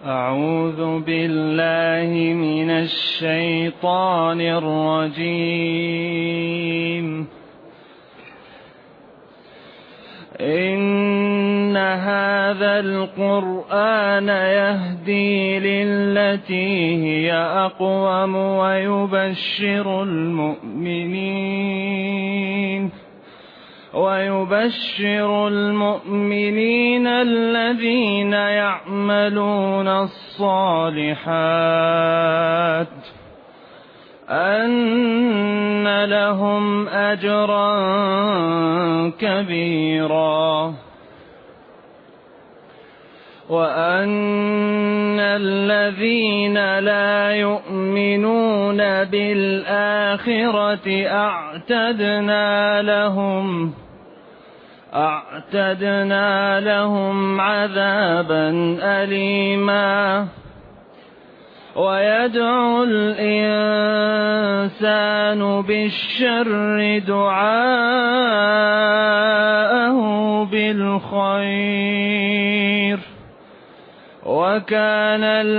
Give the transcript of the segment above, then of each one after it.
أعوذ بالله من الشيطان الرجيم. إن هذا القرآن يهدي للتي هي أقوم ويبشر المؤمنين الذين يعملون الصالحات أن لهم أجرا كبيرا، وأن الذين لا يؤمنون بالآخرة أعتدنا لهم عذابا أليما. ويدعو الإنسان بالشر دعاءه بالخير، وكان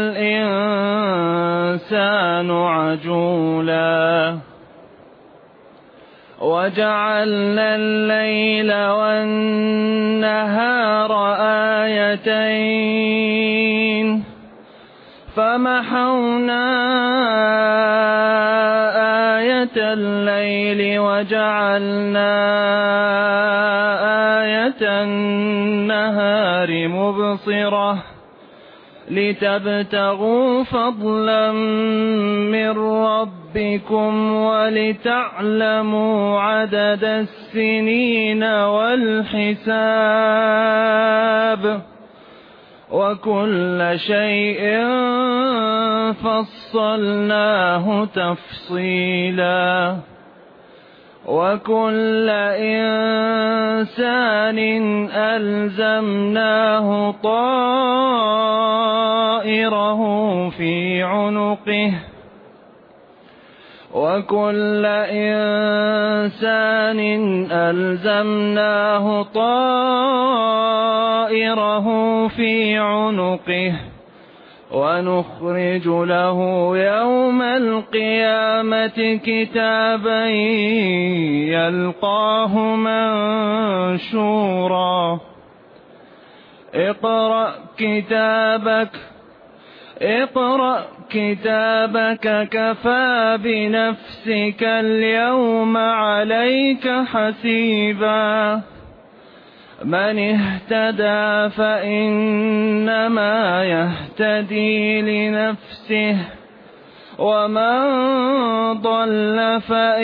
الإنسان عجولا. وجعلنا الليل والنهار آيتين، فمحونا آية الليل وجعلنا آية النهار مبصرة لتبتغوا فضلا من ربكم ولتعلموا عدد السنين والحساب، وكل شيء فصلناه تفصيلا. وكل إنسان ألزمناه طائره في عنقه، ونخرج له يوم القيامة كتابا يلقاه منشورا. اقرأ كتابك كفى بنفسك اليوم عليك حسيبا. من اهتدى فإنما يهتدي لنفسه، ومن ضل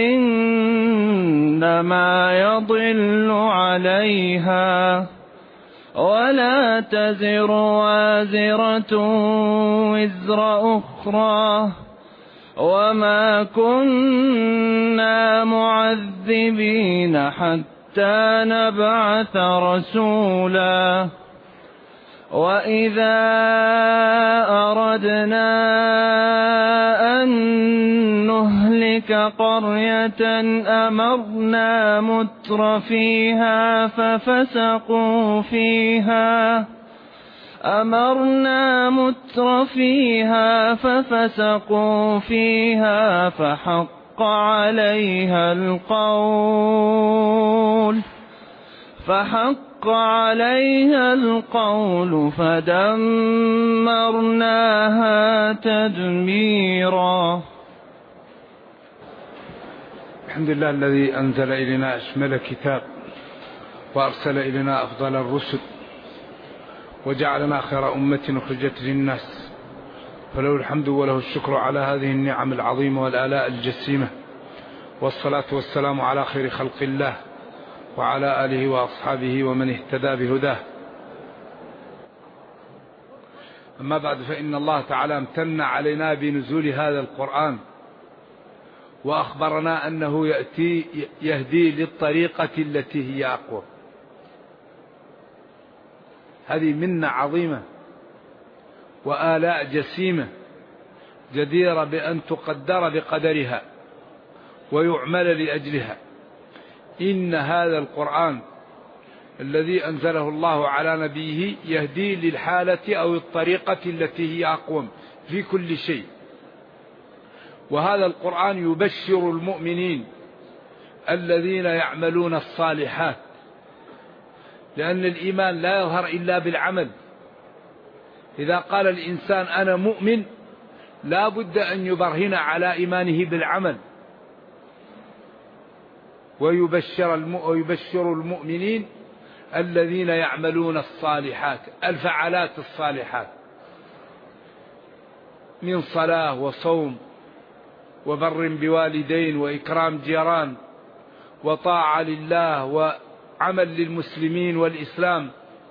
فإنما يضل عليها، ولا تزر وازرة وزر أخرى، وما كنا معذبين حتى نبعث رسولا. وإذا أردنا أن نهلك قرية أمرنا متر فيها ففسقوا فيها فحق عليها القول فدمرناها تدميرا. الحمد لله الذي أنزل إلينا أشمل كتاب، وأرسل إلينا أفضل الرسل، وجعلنا خير أمة أخرجت للناس، فله الحمد وله الشكر على هذه النعم العظيمة والآلاء الجسيمة، والصلاة والسلام على خير خلق الله وعلى آله وأصحابه ومن اهتدى بهداه. أما بعد، فإن الله تعالى امتن علينا بنزول هذا القرآن، وأخبرنا أنه يهدي للطريقة التي هي أقوى. هذه منة عظيمة وآلاء جسيمة جديرة بأن تقدر بقدرها ويعمل لأجلها. إن هذا القرآن الذي أنزله الله على نبيه يهدي للحالة أو الطريقة التي هي أقوم في كل شيء. وهذا القرآن يبشر المؤمنين الذين يعملون الصالحات، لأن الإيمان لا يظهر إلا بالعمل. إذا قال الإنسان أنا مؤمن لا بد أن يبرهن على إيمانه بالعمل. ويبشر المؤمنين الذين يعملون الصالحات، الفعالات الصالحات من صلاة وصوم وبر بوالدين وإكرام جيران وطاعة لله وعمل للمسلمين والإسلام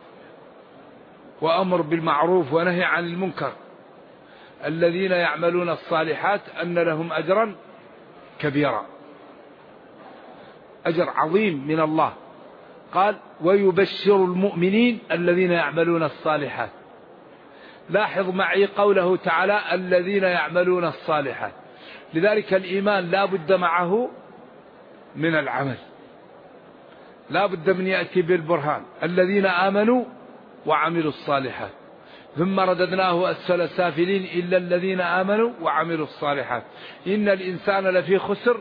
وأمر بالمعروف ونهي عن المنكر. الذين يعملون الصالحات أن لهم أجرا كبيرا، أجر عظيم من الله. قال ويبشر المؤمنين الذين يعملون الصالحات. لاحظ معي قوله تعالى الذين يعملون الصالحات. لذلك الإيمان لا بد معه من العمل، لا بد من يأتي بالبرهان. الذين آمنوا وعملوا الصالحات ثم رددناه أسفل سافلين إلا الذين آمنوا وعملوا الصالحات إن الإنسان لفي خسر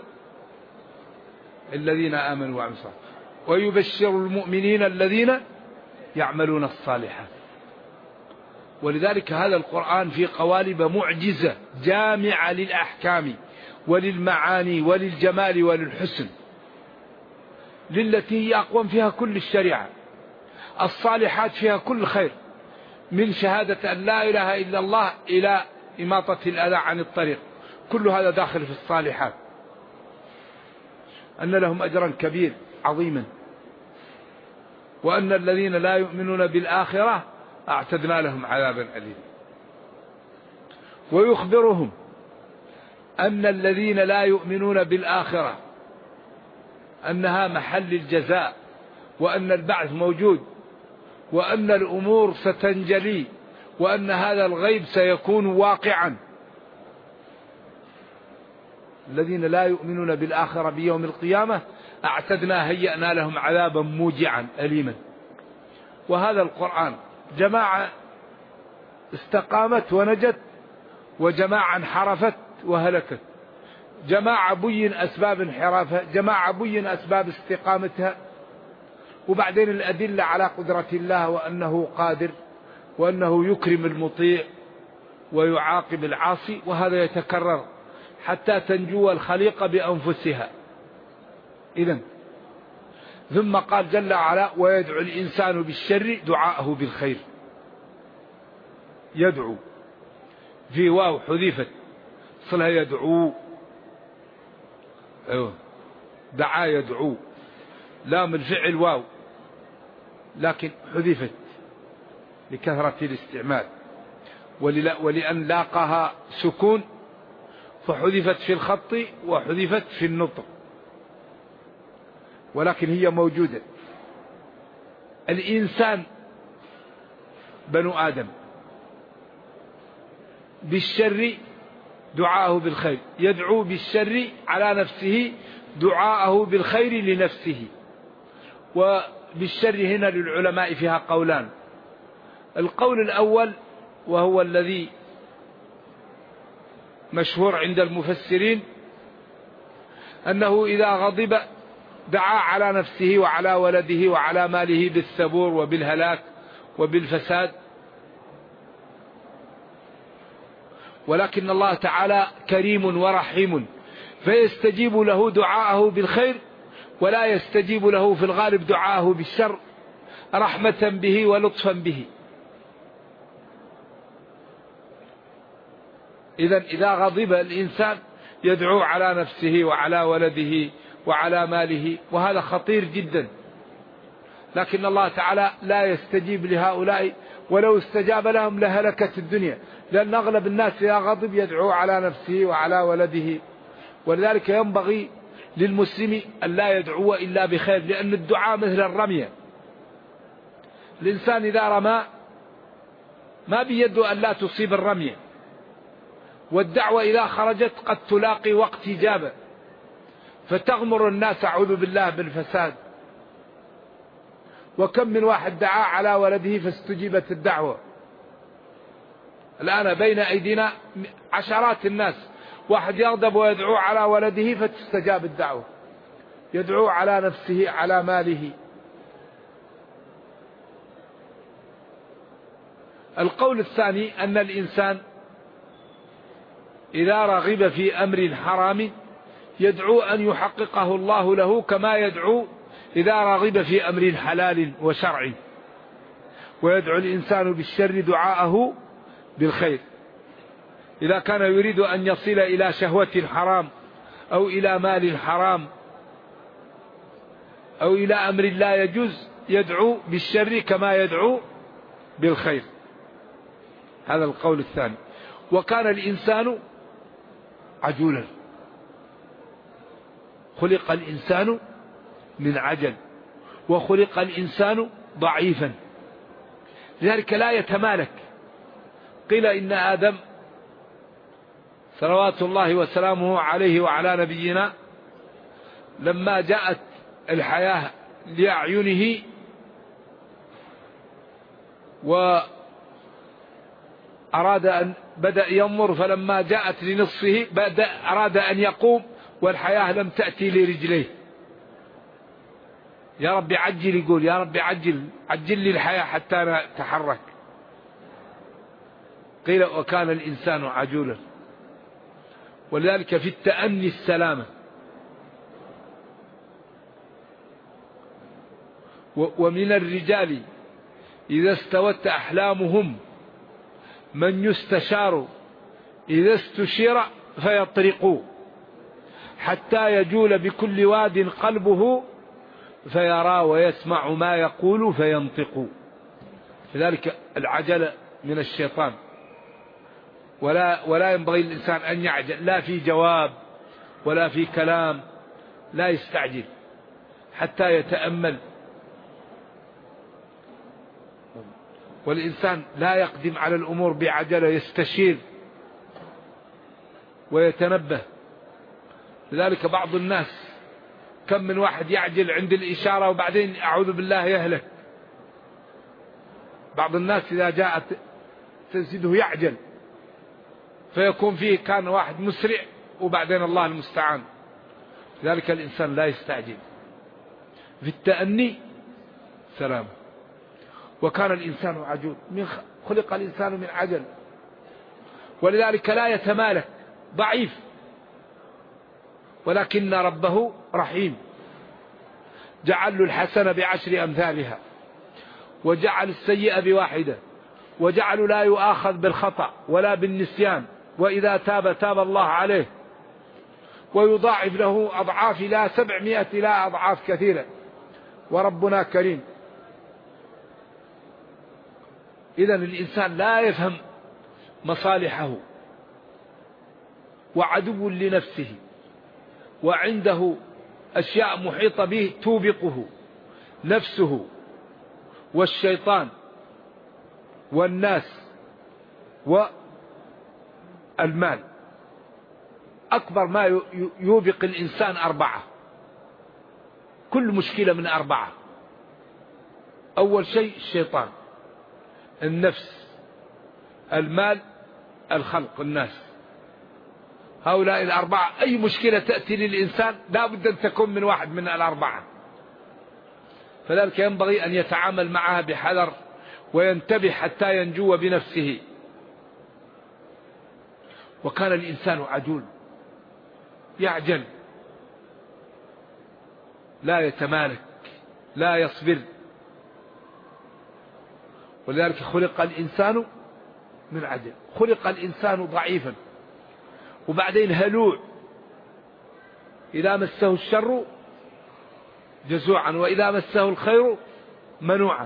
الذين آمنوا وعملوا الصالحات. ويبشر المؤمنين الذين يعملون الصالحات. ولذلك هذا القرآن في قوالب معجزة جامعة للأحكام وللمعاني وللجمال وللحسن، للتي هي أقوم فيها كل الشريعة. الصالحات فيها كل خير، من شهادة أن لا إله إلا الله إلى إماطة الأذى عن الطريق، كل هذا داخل في الصالحات. أن لهم أجرا كبير عظيما، وأن الذين لا يؤمنون بالآخرة أعتدنا لهم عذابا أليما. ويخبرهم أن الذين لا يؤمنون بالآخرة أنها محل الجزاء، وأن البعث موجود، وأن الأمور ستنجلي، وأن هذا الغيب سيكون واقعا. الذين لا يؤمنون بالآخرة بيوم القيامة أعتدنا هيئنا لهم عذابا موجعا أليما. وهذا القرآن جماعة استقامت ونجت، وجماعة انحرفت وهلكت. جماعة بين أسباب انحرافها، جماعة بين أسباب استقامتها، وبعدين الأدلة على قدرة الله وأنه قادر وأنه يكرم المطيع ويعاقب العاصي. وهذا يتكرر حتى تنجو الخليقة بأنفسها. إذن ثم قال جل وعلا ويدعو الإنسان بالشر دعاءه بالخير. يدعو في واو حذفت صلها يدعو، دعا يدعو، لام الفعل واو لكن حذفت لكثرة الاستعمال، ولأن لاقها سكون فحذفت في الخط وحذفت في النطق، ولكن هي موجودة. الإنسان بنو آدم بالشر دعاءه بالخير، يدعو بالشر على نفسه دعاءه بالخير لنفسه. وبالشر هنا للعلماء فيها قولان. القول الأول وهو الذي مشهور عند المفسرين أنه إذا غضب دعا على نفسه وعلى ولده وعلى ماله بالثبور وبالهلاك وبالفساد. ولكن الله تعالى كريم ورحيم فيستجيب له دعاءه بالخير، ولا يستجيب له في الغالب دعاءه بالشر رحمة به ولطفا به. إذا غضب الإنسان يدعو على نفسه وعلى ولده وعلى ماله، وهذا خطير جدا. لكن الله تعالى لا يستجيب لهؤلاء، ولو استجاب لهم لهلكت الدنيا، لأن أغلب الناس إذا غضب يدعو على نفسه وعلى ولده. ولذلك ينبغي للمسلم أن لا يدعو إلا بخير، لأن الدعاء مثل الرمية. الإنسان إذا رمى ما بيده أن لا تصيب الرمية، والدعوة إذا خرجت قد تلاقي وقت إجابة فتغمر الناس أعوذ بالله بالفساد. وكم من واحد دعا على ولده فاستجيبت الدعوة. الآن بين أيدينا عشرات الناس، واحد يغضب ويدعو على ولده فتستجاب الدعوة، يدعو على نفسه على ماله. القول الثاني أن الإنسان إذا رغب في أمر حرام يدعو أن يحققه الله له، كما يدعو إذا رغب في أمر حلال وشرعي. ويدعو الإنسان بالشر دعاءه بالخير. إذا كان يريد أن يصل إلى شهوة حرام أو إلى مال حرام أو إلى أمر لا يجوز يدعو بالشر كما يدعو بالخير. هذا القول الثاني. وكان الإنسان عجولا، خلق الإنسان من عجل، وخلق الإنسان ضعيفا، لذلك لا يتمالك. قيل إن آدم صلوات الله وسلامه عليه وعلى نبينا لما جاءت الحياة لأعينه وأراد أن بدأ ينظر، فلما جاءت لنصفه أراد أن يقوم والحياة لم تأتي لرجليه. يا رب عجل، يقول يا رب عجل لي الحياة حتى نتحرك. قيل وكان الإنسان عجولا. ولذلك في التأني السلامة. ومن الرجال إذا استوت أحلامهم من يستشار إذا استشير فيطرق، حتى يجول بكل واد قلبه فيرى ويسمع ما يقول فينطق. لذلك العجلة من الشيطان، ولا ينبغي للإنسان أن يعجل، لا في جواب ولا في كلام، لا يستعجل حتى يتأمل. والإنسان لا يقدم على الأمور بعجلة، يستشير ويتنبه. لذلك بعض الناس كم من واحد يعجل عند الإشارة وبعدين أعوذ بالله يهلك. بعض الناس إذا جاءت تزيده يعجل، فيكون فيه كان واحد مسرع وبعدين الله المستعان. لذلك الإنسان لا يستعجل، في التأني سلام. وكان الإنسان عجول، خلق الإنسان من عجل، ولذلك لا يتمالك، ضعيف. ولكن ربه رحيم، جعل له الحسنة بعشر أمثالها، وجعل السيئة بواحدة، وجعل لا يؤاخذ بالخطأ ولا بالنسيان، وإذا تاب تاب الله عليه، ويضاعف له أضعاف لا 700 لا أضعاف كثيرة، وربنا كريم. إذن الإنسان لا يفهم مصالحه، وعدو لنفسه، وعنده أشياء محيطة به توبقه، نفسه والشيطان والناس والمال. أكبر ما يوبق الإنسان 4، كل مشكلة من 4. أول شيء الشيطان، النفس، المال، الخلق، الناس. هؤلاء 4 أي مشكلة تأتي للإنسان لا بد أن تكون من واحد من 4. فذلك ينبغي أن يتعامل معها بحذر وينتبه حتى ينجو بنفسه. وكان الإنسان عجول، يعجل، لا يتمالك، لا يصبر. ولذلك خلق الإنسان من عجل، خلق الإنسان ضعيفا، وبعدين هلوع، إذا مسه الشر جزوعا وإذا مسه الخير منوعا.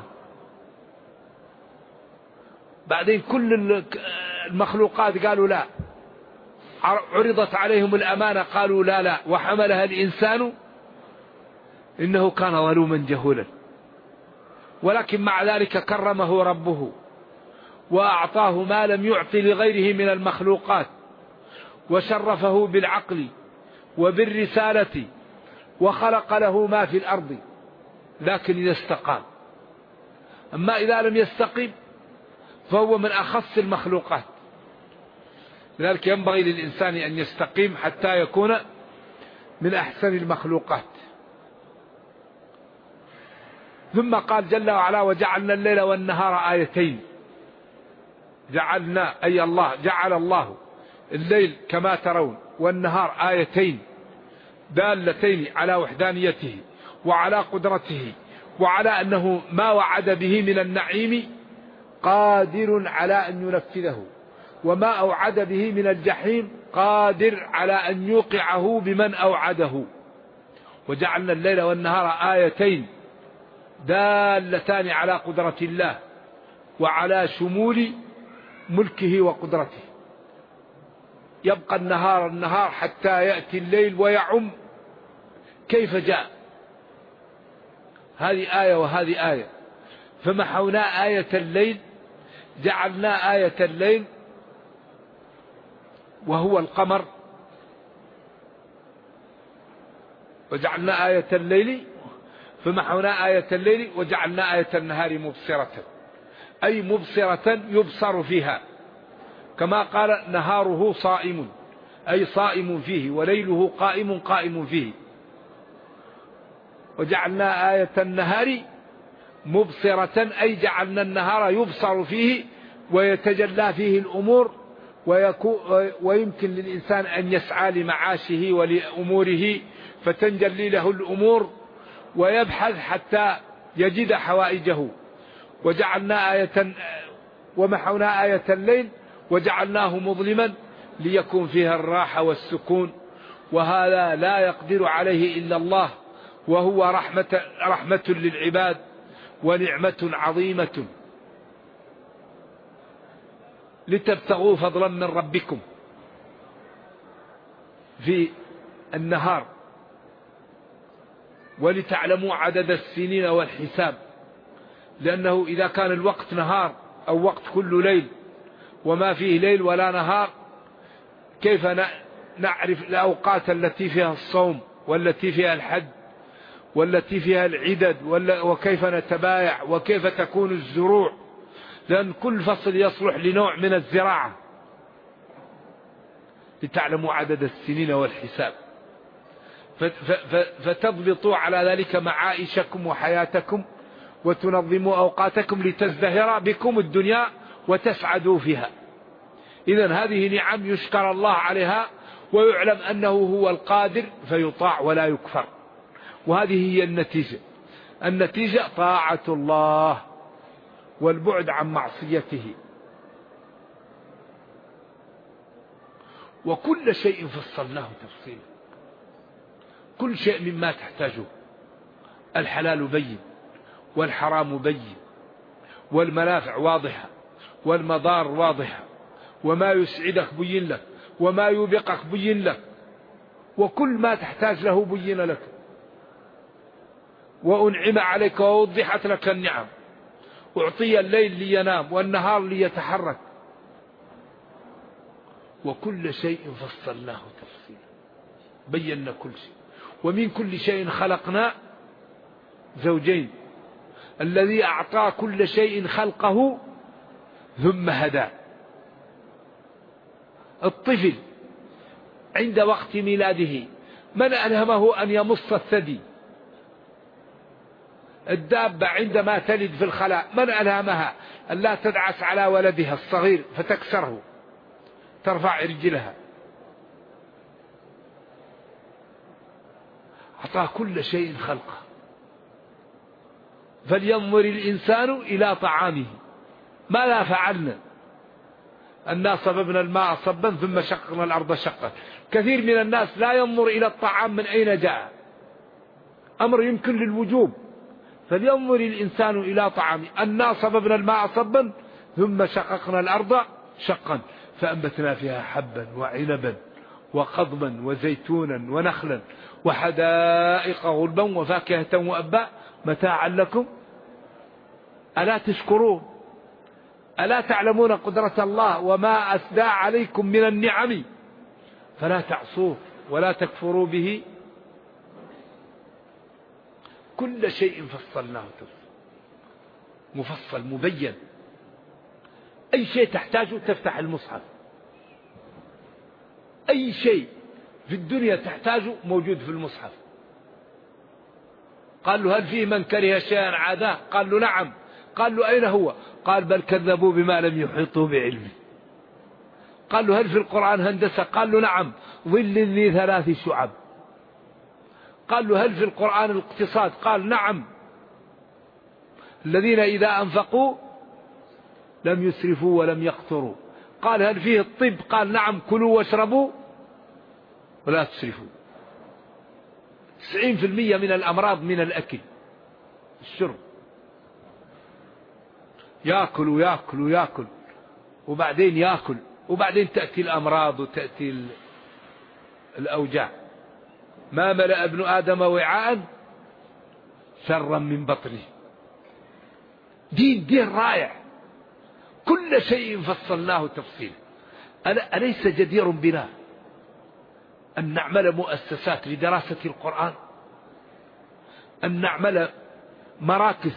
بعدين كل المخلوقات قالوا لا، عرضت عليهم الأمانة قالوا لا، وحملها الإنسان إنه كان ظلوما جهولا. ولكن مع ذلك كرمه ربه وأعطاه ما لم يعطي لغيره من المخلوقات، وشرفه بالعقل وبالرسالة، وخلق له ما في الأرض. لكن إذا استقام أما إذا لم يستقم فهو من أخص المخلوقات. لذلك ينبغي للإنسان أن يستقيم حتى يكون من أحسن المخلوقات. ثم قال جل وعلا وجعلنا الليل والنهار آيتين. جعلنا أي الله جعل الله الليل كما ترون والنهار آيتين دالتين على وحدانيته وعلى قدرته وعلى أنه ما وعد به من النعيم قادر على أن ينفذه، وما أوعد به من الجحيم قادر على أن يوقعه بمن أوعده. وجعلنا الليل والنهار آيتين دالتان على قدرة الله وعلى شمول ملكه وقدرته. يبقى النهار حتى يأتي الليل ويعم كيف جاء. هذه آية وهذه آية. فمحونا آية الليل، جعلنا آية الليل وهو القمر، وجعلنا آية الليل فمحونا آية الليل وجعلنا آية النهار مبصرة، أي مبصرة يبصر فيها، كما قال نهاره صائم أي صائم فيه، وليله قائم فيه. وجعلنا آية النهار مبصرة أي جعلنا النهار يبصر فيه ويتجلى فيه الأمور، ويمكن للإنسان أن يسعى لمعاشه ولأموره فتنجلي له الأمور ويبحث حتى يجد حوائجه. وجعلنا ومحونا آية الليل وجعلناه مظلما ليكون فيها الراحة والسكون، وهذا لا يقدر عليه إلا الله، وهو رحمة للعباد ونعمة عظيمة لتبتغوا فضلا من ربكم في النهار ولتعلموا عدد السنين والحساب. لأنه إذا كان الوقت نهار أو وقت كل ليل وما فيه ليل ولا نهار، كيف نعرف الأوقات التي فيها الصوم والتي فيها الحج والتي فيها العدد، وكيف نتبايع وكيف تكون الزروع، لأن كل فصل يصلح لنوع من الزراعة. لتعلموا عدد السنين والحساب فتضبطوا على ذلك معائشكم وحياتكم وتنظموا أوقاتكم لتزدهر بكم الدنيا وتسعدوا فيها. إذن هذه نعم يشكر الله عليها ويعلم أنه هو القادر فيطاع ولا يكفر. وهذه هي النتيجة طاعة الله والبعد عن معصيته. وكل شيء فصلناه تفصيلا، كل شيء مما تحتاجه. الحلال بين والحرام بين، والمنافع واضحة والمضار واضحة، وما يسعدك بين لك وما يوبقك بين لك، وكل ما تحتاج له بين لك. وأنعم عليك ووضحت لك النعم، أعطي الليل لينام والنهار ليتحرك. وكل شيء فصلناه تفصيلا، بينا كل شيء. ومن كل شيء خلقنا زوجين، الذي أعطى كل شيء خلقه ثم هدى. الطفل عند وقت ميلاده من ألهمه أن يمص الثدي؟ الدابة عندما تلد في الخلاء من ألهمها أن لا تدعس على ولدها الصغير فتكسره، ترفع رجلها؟ أعطى كل شيء خلقه. فلينظر الإنسان إلى طعامه. ماذا فعلنا؟ أنا صببنا الماء صبا ثم شققنا الأرض شقا. كثير من الناس لا ينظر إلى الطعام من أين جاء، أمر يمكن للوجوب. فلينظر الإنسان إلى طعامه. أنا صببنا الماء صبا ثم شققنا الأرض شقا فأنبتنا فيها حبا وعنبا وقضبا وزيتونا ونخلا وحدائق غلبا وفاكهة وأبا متاعا لكم ألا تشكرون؟ ألا تعلمون قدرة الله وما أسدى عليكم من النعم فلا تعصوه ولا تكفروا به؟ كل شيء فصلناه تفصيلا. مفصل مبين. أي شيء تحتاجه تفتح المصحف، أي شيء في الدنيا تحتاجه موجود في المصحف. قال له هل فيه من كره شيئا عاداه؟ قال له نعم. قال له أين هو؟ قال بل كذبوا بما لم يحيطوا بعلمه. قال له هل في القرآن هندسة؟ قال له نعم، ظل ذي 3 شعب. قال له هل في القرآن الاقتصاد؟ قال نعم، الذين إذا أنفقوا لم يسرفوا ولم يقتروا. قال هل فيه الطب؟ قال نعم، كلوا واشربوا ولا تسرفوا. 90% من الأمراض من الأكل الشرب، يأكل ويأكل ويأكل وبعدين يأكل وبعدين تأتي الأمراض وتأتي الأوجاع. ما ملأ ابن آدم وعاء شرا من بطنه. دين رائع، كل شيء فصلناه تفصيلا. أليس جدير بنا أن نعمل مؤسسات لدراسة القرآن، أن نعمل مراكز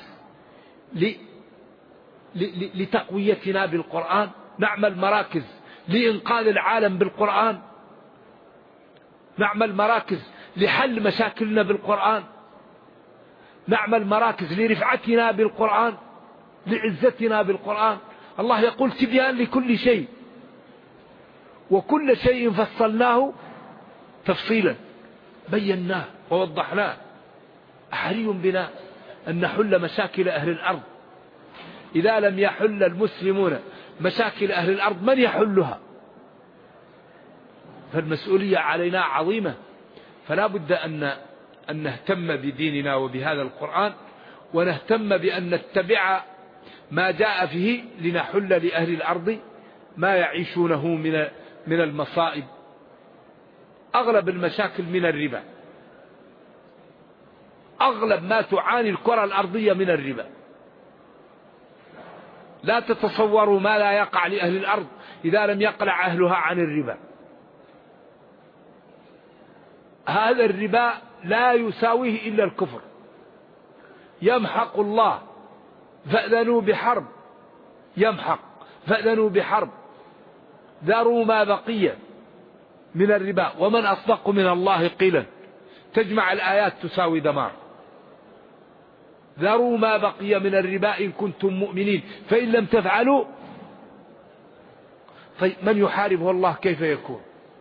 لتقويتنا بالقرآن، نعمل مراكز لإنقاذ العالم بالقرآن، نعمل مراكز لحل مشاكلنا بالقرآن، نعمل مراكز لرفعتنا بالقرآن، لعزتنا بالقرآن. الله يقول تبيان لكل شيء، وكل شيء فصلناه تفصيلا، بيناه ووضحناه. أحري بنا أن نحل مشاكل أهل الأرض. إذا لم يحل المسلمون مشاكل أهل الأرض من يحلها؟ فالمسؤولية علينا عظيمة. فلا بد أن نهتم بديننا وبهذا القرآن، ونهتم بأن نتبع ما جاء فيه لنحل لأهل الأرض ما يعيشونه من المصائب. أغلب المشاكل من الربا، أغلب ما تعاني الكرة الأرضية من الربا. لا تتصوروا ما لا يقع لأهل الأرض إذا لم يقلع أهلها عن الربا. هذا الربا لا يساويه إلا الكفر. يمحق الله فأذنوا بحرب، يمحق فأذنوا بحرب، ذروا ما بقي من الربا ومن أصدق من الله قيلا. تجمع الآيات تساوي دمار. ذروا ما بقي من الربا إن كنتم مؤمنين فإن لم تفعلوا. طيب من يحاربه الله كيف يكون؟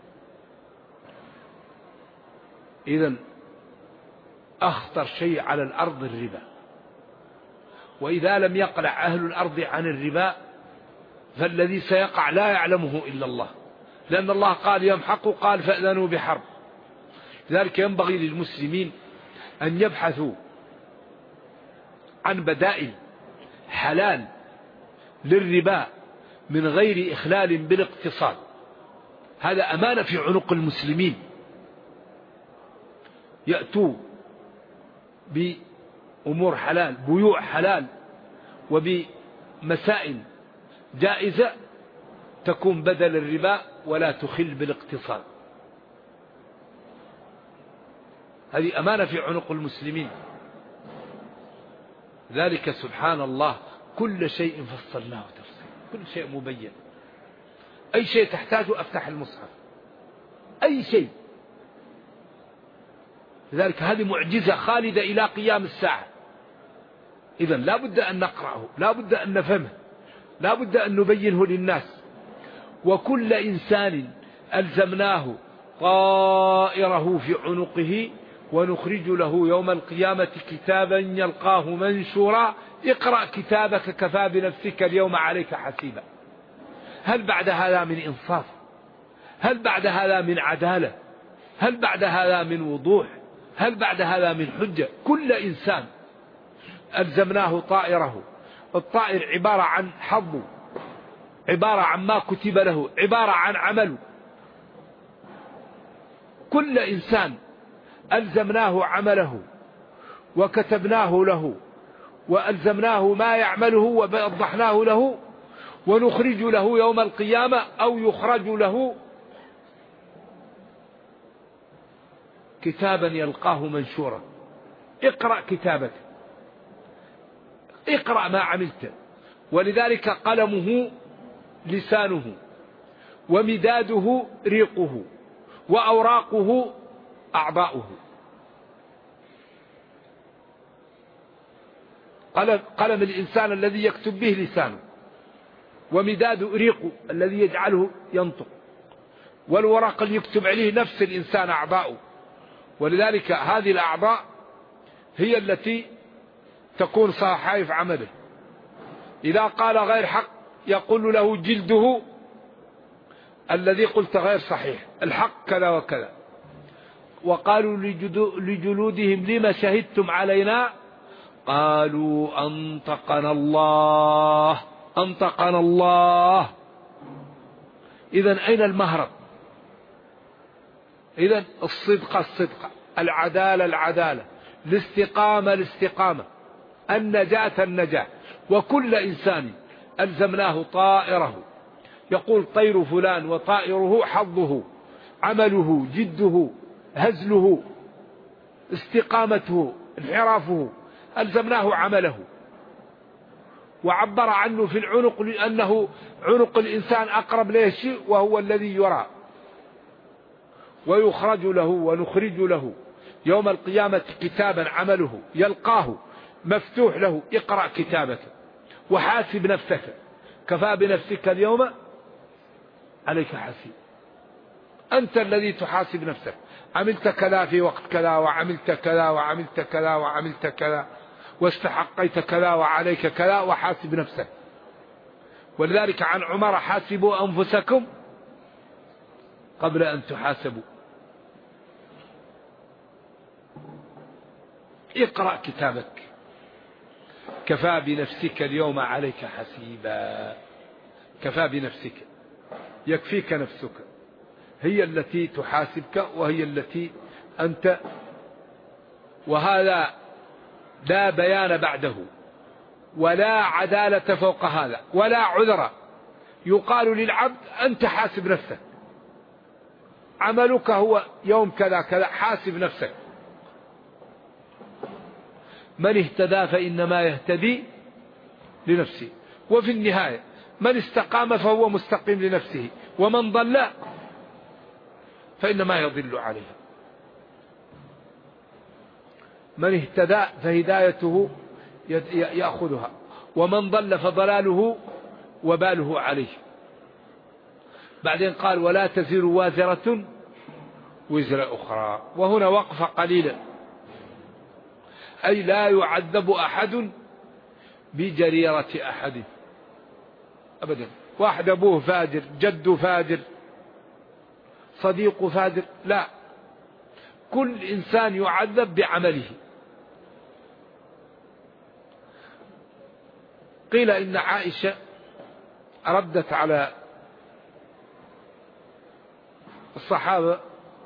إذن أخطر شيء على الأرض الربا، وإذا لم يقلع أهل الأرض عن الربا فالذي سيقع لا يعلمه إلا الله، لأن الله قال يمحق، قال فأذنوا بحرب. لذلك ينبغي للمسلمين أن يبحثوا عن بدائل حلال للربا من غير إخلال بالاقتصاد. هذا أمانة في عنق المسلمين. يأتوا بأمور حلال، بيوع حلال، وبمسائل جائزة تكون بدل الربا ولا تخل بالاقتصاد. هذه أمانة في عنق المسلمين. ذلك سبحان الله كل شيء فصلناه تفصيل، كل شيء مبين. أي شيء تحتاجه أفتح المصحف، أي شيء. لذلك هذه معجزة خالدة إلى قيام الساعة. إذن لا بد أن نقرأه، لا بد أن نفهمه، لا بد أن نبينه للناس. وكل إنسان ألزمناه طائره في عنقه ونخرج له يوم القيامة كتابا يلقاه منشورا اقرأ كتابك كفى بنفسك اليوم عليك حسيبا. هل بعد هذا من إنصاف؟ هل بعد هذا من عدالة؟ هل بعد هذا من وضوح؟ هل بعد هذا من حجة؟ كل إنسان ألزمناه طائره. الطائر عبارة عن حظه، عبارة عن ما كتب له، عبارة عن عمله. كل إنسان ألزمناه عمله وكتبناه له وألزمناه ما يعمله ووضحناه له، ونخرج له يوم القيامة أو يخرج له كتابا يلقاه منشورا. اقرأ كتابك. اقرأ ما عملت. ولذلك قلمه لسانه، ومداده ريقه، وأوراقه أعضاؤه. قلم الإنسان الذي يكتب به لسانه، ومداد ريقه الذي يجعله ينطق، والورق اللي يكتب عليه نفس الإنسان أعضاؤه. ولذلك هذه الأعضاء هي التي تكون صحائف عمله. إذا قال غير حق يقول له جلده الذي قلت غير صحيح، الحق كذا وكذا. وقالوا لجلودهم لما شهدتم علينا؟ قالوا أنطقنا الله، أنطقنا الله. إذن أين المهرب؟ إذن الصدق الصدق، العدالة العدالة، الاستقامة الاستقامة، النجاة النجاة. وكل إنسان ألزمناه طائره. يقول طير فلان وطائره حظه، عمله، جده، هزله، استقامته، انحرافه، ألزمناه عمله. وعبر عنه في العنق لأنه عنق الإنسان أقرب له شيء وهو الذي يرى. ويخرج له ونخرج له يوم القيامة كتابا عمله يلقاه مفتوح له، اقرأ كتابك وحاسب نفسك كفى بنفسك اليوم عليك حسيب. أنت الذي تحاسب نفسك، عملت كذا في وقت كذا، وعملت كذا وعملت كذا وعملت كذا، واستحقيت كذا وعليك كذا، وحاسب نفسك. ولذلك عن عمر: حاسبوا أنفسكم قبل أن تحاسبوا. اقرأ كتابك كفى بنفسك اليوم عليك حسيبا. كفى بنفسك، يكفيك نفسك، هي التي تحاسبك وهي التي أنت. وهذا لا بيان بعده، ولا عدالة فوق هذا، ولا عذر. يقال للعبد أنت حاسب نفسك، عملك هو يوم كذا كذا، حاسب نفسك. من اهتدى فإنما يهتدي لنفسه. وفي النهاية من استقام فهو مستقيم لنفسه، ومن ضل فإنما يضل عليها. من اهتدى فهدايته يأخذها، ومن ضل فضلاله وباله عليه. بعدين قال: ولا تزر وازرة وزر أخرى. وهنا وقفة قليلة، أي لا يعذب أحد بجريرة أحد أبدا. واحد أبوه فاجر، جده فاجر، صديقه فاجر، لا، كل إنسان يعذب بعمله. قيل إن عائشة ردت على الصحابة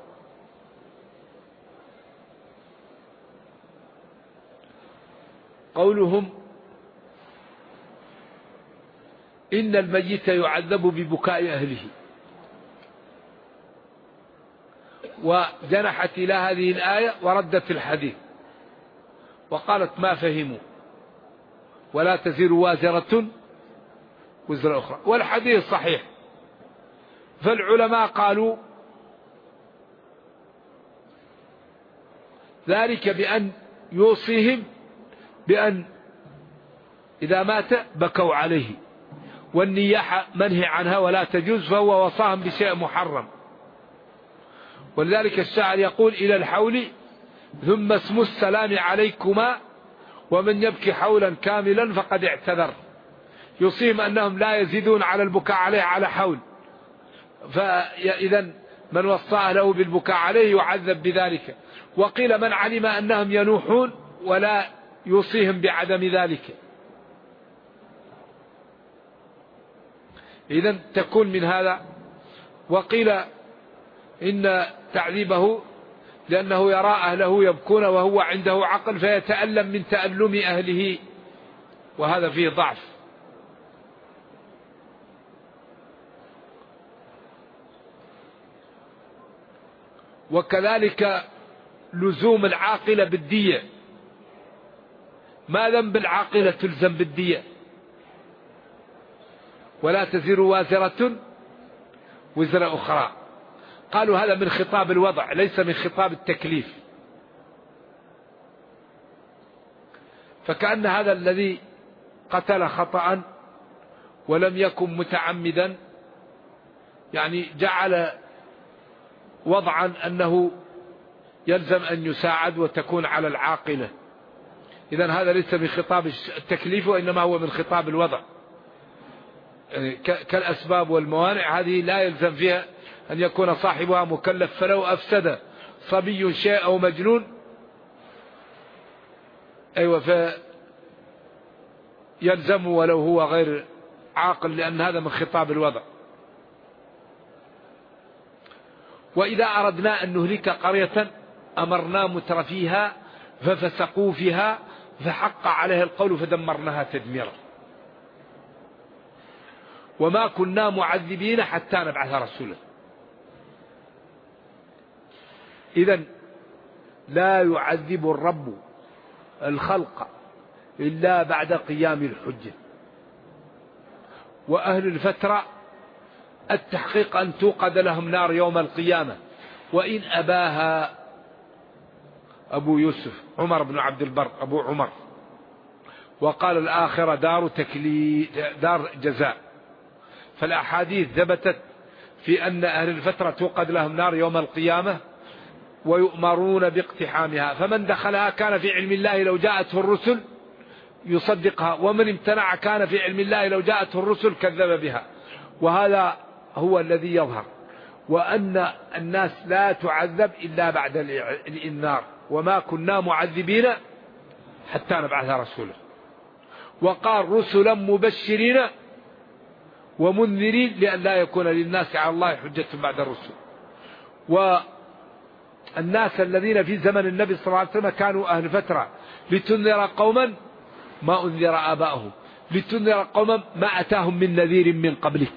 قولهم إن الميت يعذب ببكاء أهله، وجنحت إلى هذه الآية وردت الحديث وقالت ما فهموا، ولا تزر وازرة وزر أخرى، والحديث صحيح. فالعلماء قالوا ذلك بأن يوصيهم بأن إذا مات بكوا عليه، والنياحة منهي عنها ولا تجوز، فهو وصاهم بشيء محرم. ولذلك الشاعر يقول: إلى الحول ثم اسم السلام عليكما، ومن يبكي حولا كاملا فقد اعتذر. يصيهم أنهم لا يزيدون على البكاء عليه على حول، فإذا من وصى له بالبكاء عليه يعذب بذلك. وقيل من علم أنهم ينوحون ولا يوصيهم بعدم ذلك، إذن تكون من هذا. وقيل إن تعذيبه لأنه يرى أهله يبكون وهو عنده عقل فيتألم من تألم أهله، وهذا فيه ضعف. وكذلك لزوم العاقلة بالدية ما ذنب العاقلة تلزم بالدية؟ ولا تزر وازرة وزر أخرى. قالوا هذا من خطاب الوضع ليس من خطاب التكليف. فكأن هذا الذي قتل خطأ ولم يكن متعمدا يعني جعل وضعا أنه يلزم أن يساعد وتكون على العاقلة. إذن هذا ليس من خطاب التكليف وإنما هو من خطاب الوضع. يعني كالأسباب والموانع هذه لا يلزم فيها أن يكون صاحبها مكلف، فلو أفسد صبي شيء أو مجنون فيلزم ولو هو غير عاقل، لأن هذا من خطاب الوضع. وإذا أردنا أن نهلك قرية أمرنا مترفيها ففسقوا فيها فحق عليها القول فدمرناها تدميرا. وما كنا معذبين حتى نبعث رسولا. إذن لا يعذب الرب الخلق إلا بعد قيام الحجة. وأهل الفترة التحقيق أن توقد لهم نار يوم القيامة، وإن أباها أبو يوسف عمر بن عبد البر أبو عمر، وقال الآخرة دار جزاء. فالأحاديث ثبتت في أن أهل الفترة توقد لهم نار يوم القيامة ويؤمرون باقتحامها، فمن دخلها كان في علم الله لو جاءته الرسل يصدقها، ومن امتنع كان في علم الله لو جاءته الرسل كذب بها. وهذا هو الذي يظهر، وأن الناس لا تعذب إلا بعد النار. وما كنا معذبين حتى نبعث رسولا. وقال رسلا مبشرين ومنذرين لأن لا يكون للناس على الله حجة بعد الرسل. والناس الذين في زمن النبي صلى الله عليه وسلم كانوا أهل فترة لتنذر قوما ما أنذر آباؤهم، لتنذر قوما ما أتاهم من نذير من قبلك.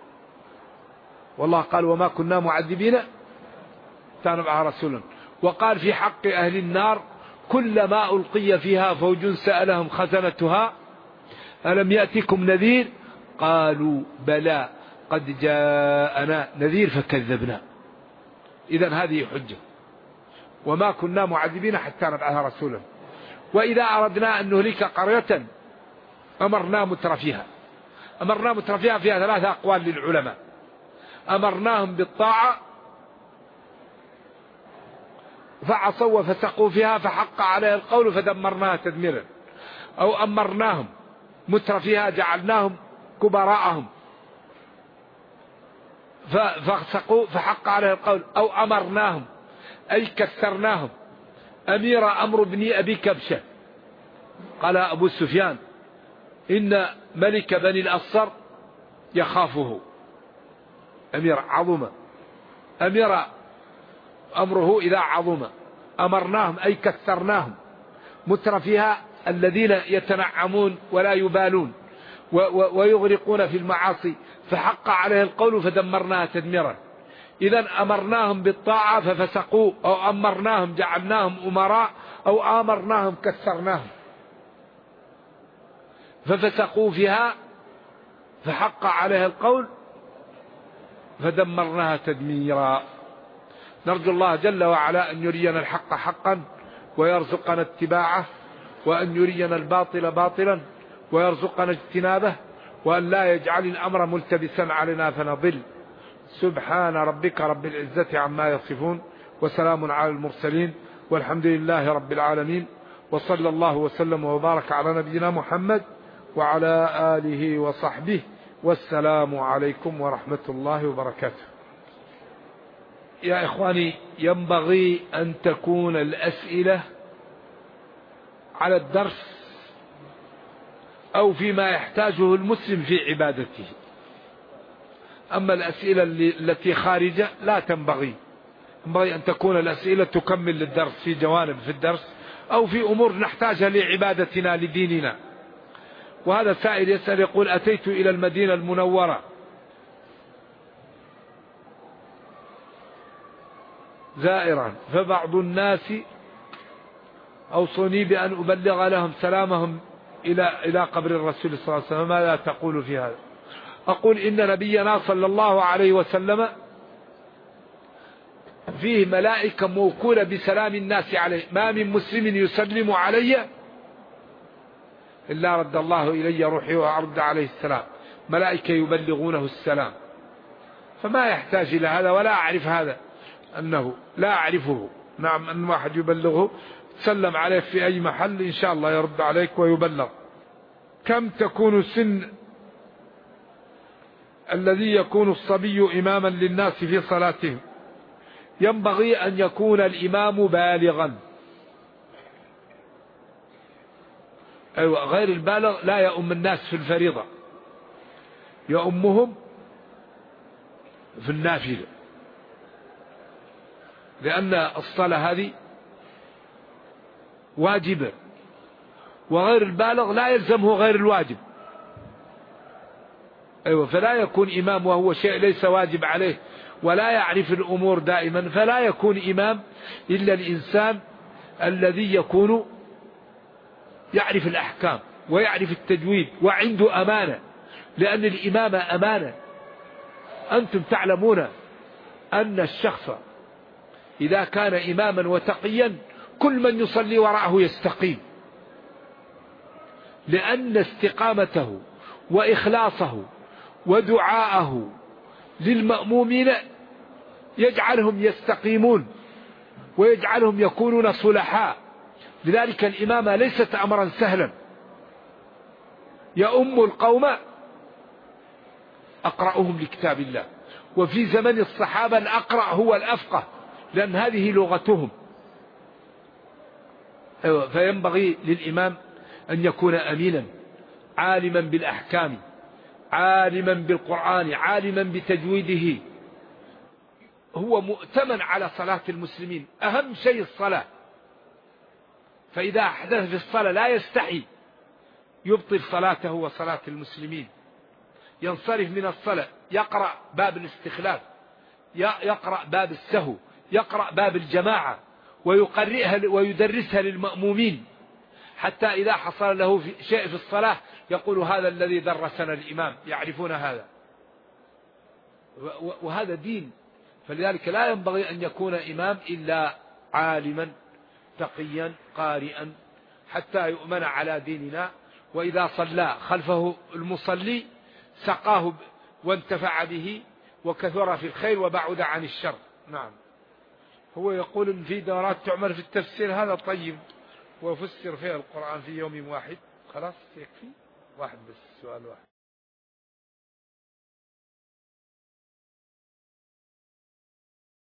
والله قال وما كنا معذبين حتى نبعث رسولا. وقال في حق أهل النار كلما ألقي فيها فوج سألهم خزنتها ألم يأتكم نذير قالوا بلى قد جاءنا نذير فكذبنا. إذن هذه حجة. وما كنا معذبين حتى نبعث رسولا. وإذا أردنا أن نهلك قرية أمرنا مترفيها. أمرنا مترفيها فيها 3 أقوال للعلماء: أمرناهم بالطاعة فعصوا وفسقوا فيها فحق عليها القول فدمرناها تدميرا، أو أمرناهم مترفيها جعلناهم كبراءهم ففسقوا فحق عليها القول، أو أمرناهم أي كثرناهم أمير أمر بن أبي كبشة. قال أبو سفيان إن ملك بني الأصفر يخافه، أمير عظم، أمير أمره إذا عظم. أمرناهم أي كثرناهم مترفيها الذين يتنعمون ولا يبالون ويغرقون في المعاصي فحق عليه القول فدمرناها تدميرا. إذن أمرناهم بالطاعة ففسقوا، أو أمرناهم جعلناهم أمراء، أو أمرناهم كثرناهم ففسقوا فيها فحق عليها القول فدمرناها تدميرا. نرجو الله جل وعلا أن يرينا الحق حقا ويرزقنا اتباعه، وأن يرينا الباطل باطلا ويرزقنا اجتنابه، وأن لا يجعل الأمر ملتبسا علينا فنضل. سبحان ربك رب العزة عما يصفون، وسلام على المرسلين، والحمد لله رب العالمين، وصلى الله وسلم وبارك على نبينا محمد وعلى آله وصحبه، والسلام عليكم ورحمة الله وبركاته. يا إخواني، ينبغي أن تكون الأسئلة على الدرس أو فيما يحتاجه المسلم في عبادته. أما الأسئلة التي خارجة لا تنبغي. ينبغي أن تكون الأسئلة تكمل للدرس في جوانب في الدرس أو في أمور نحتاجها لعبادتنا لديننا. وهذا سائل يسأل يقول: أتيت إلى المدينة المنورة زائرا، فبعض الناس أوصوني بأن أبلغ لهم سلامهم إلى قبر الرسول صلى الله عليه وسلم. ماذا تقول في هذا؟ أقول إن نبينا صلى الله عليه وسلم فيه ملائكة موكولة بسلام الناس عليه، ما من مسلم يسلم علي إلا رد الله إلي روحي وأرد عليه السلام. ملائكة يبلغونه السلام، فما يحتاج إلى هذا ولا أعرف هذا، أنه لا أعرفه. نعم، أن واحد يبلغه تسلم عليه في أي محل إن شاء الله يرد عليك ويبلغ. كم تكون سن الذي يكون الصبي إماما للناس في صلاتهم؟ ينبغي أن يكون الإمام بالغا. أيوة، غير البالغ لا يؤم الناس في الفريضة، يؤمهم في النافلة، لأن الصلاة هذه واجبة، وغير البالغ لا يلزمه غير الواجب. أيوة، فلا يكون إمام وهو شيء ليس واجب عليه ولا يعرف الأمور دائما، فلا يكون إمام إلا الإنسان الذي يكون يعرف الأحكام ويعرف التجويد وعنده أمانة، لأن الإمامة أمانة. أنتم تعلمون أن الشخص إذا كان إماما وتقيا كل من يصلي وراءه يستقيم، لأن استقامته وإخلاصه ودعاءه للمأمومين يجعلهم يستقيمون ويجعلهم يكونون صلحاء. لذلك الإمامة ليست أمرا سهلا. يؤم القوم أقرأهم لكتاب الله، وفي زمن الصحابة الأقرأ هو الأفقه، لأن هذه لغتهم. فينبغي للإمام أن يكون أمينا، عالما بالأحكام، عالما بالقرآن، عالما بتجويده، هو مؤتمن على صلاة المسلمين. أهم شيء الصلاة، فإذا أحدث في الصلاة لا يستحي يبطل صلاته وصلاة المسلمين. ينصرف من الصلاة يقرأ باب الاستخلاف، يقرأ باب السهو، يقرأ باب الجماعة، ويقرئها ويدرسها للمأمومين، حتى إذا حصل له شيء في الصلاة يقول هذا الذي درسنا الإمام. يعرفون هذا، وهذا دين. فلذلك لا ينبغي أن يكون إمام إلا عالما تقيا قارئا حتى يؤمن على ديننا. وإذا صلى خلفه المصلي سقاه وانتفع به وكثر في الخير وبعد عن الشر. نعم. هو يقول إن في دورات تعمل في التفسير، هذا طيب، وفسر فيها القرآن في يوم واحد، خلاص يكفي. واحد بس، سؤال واحد.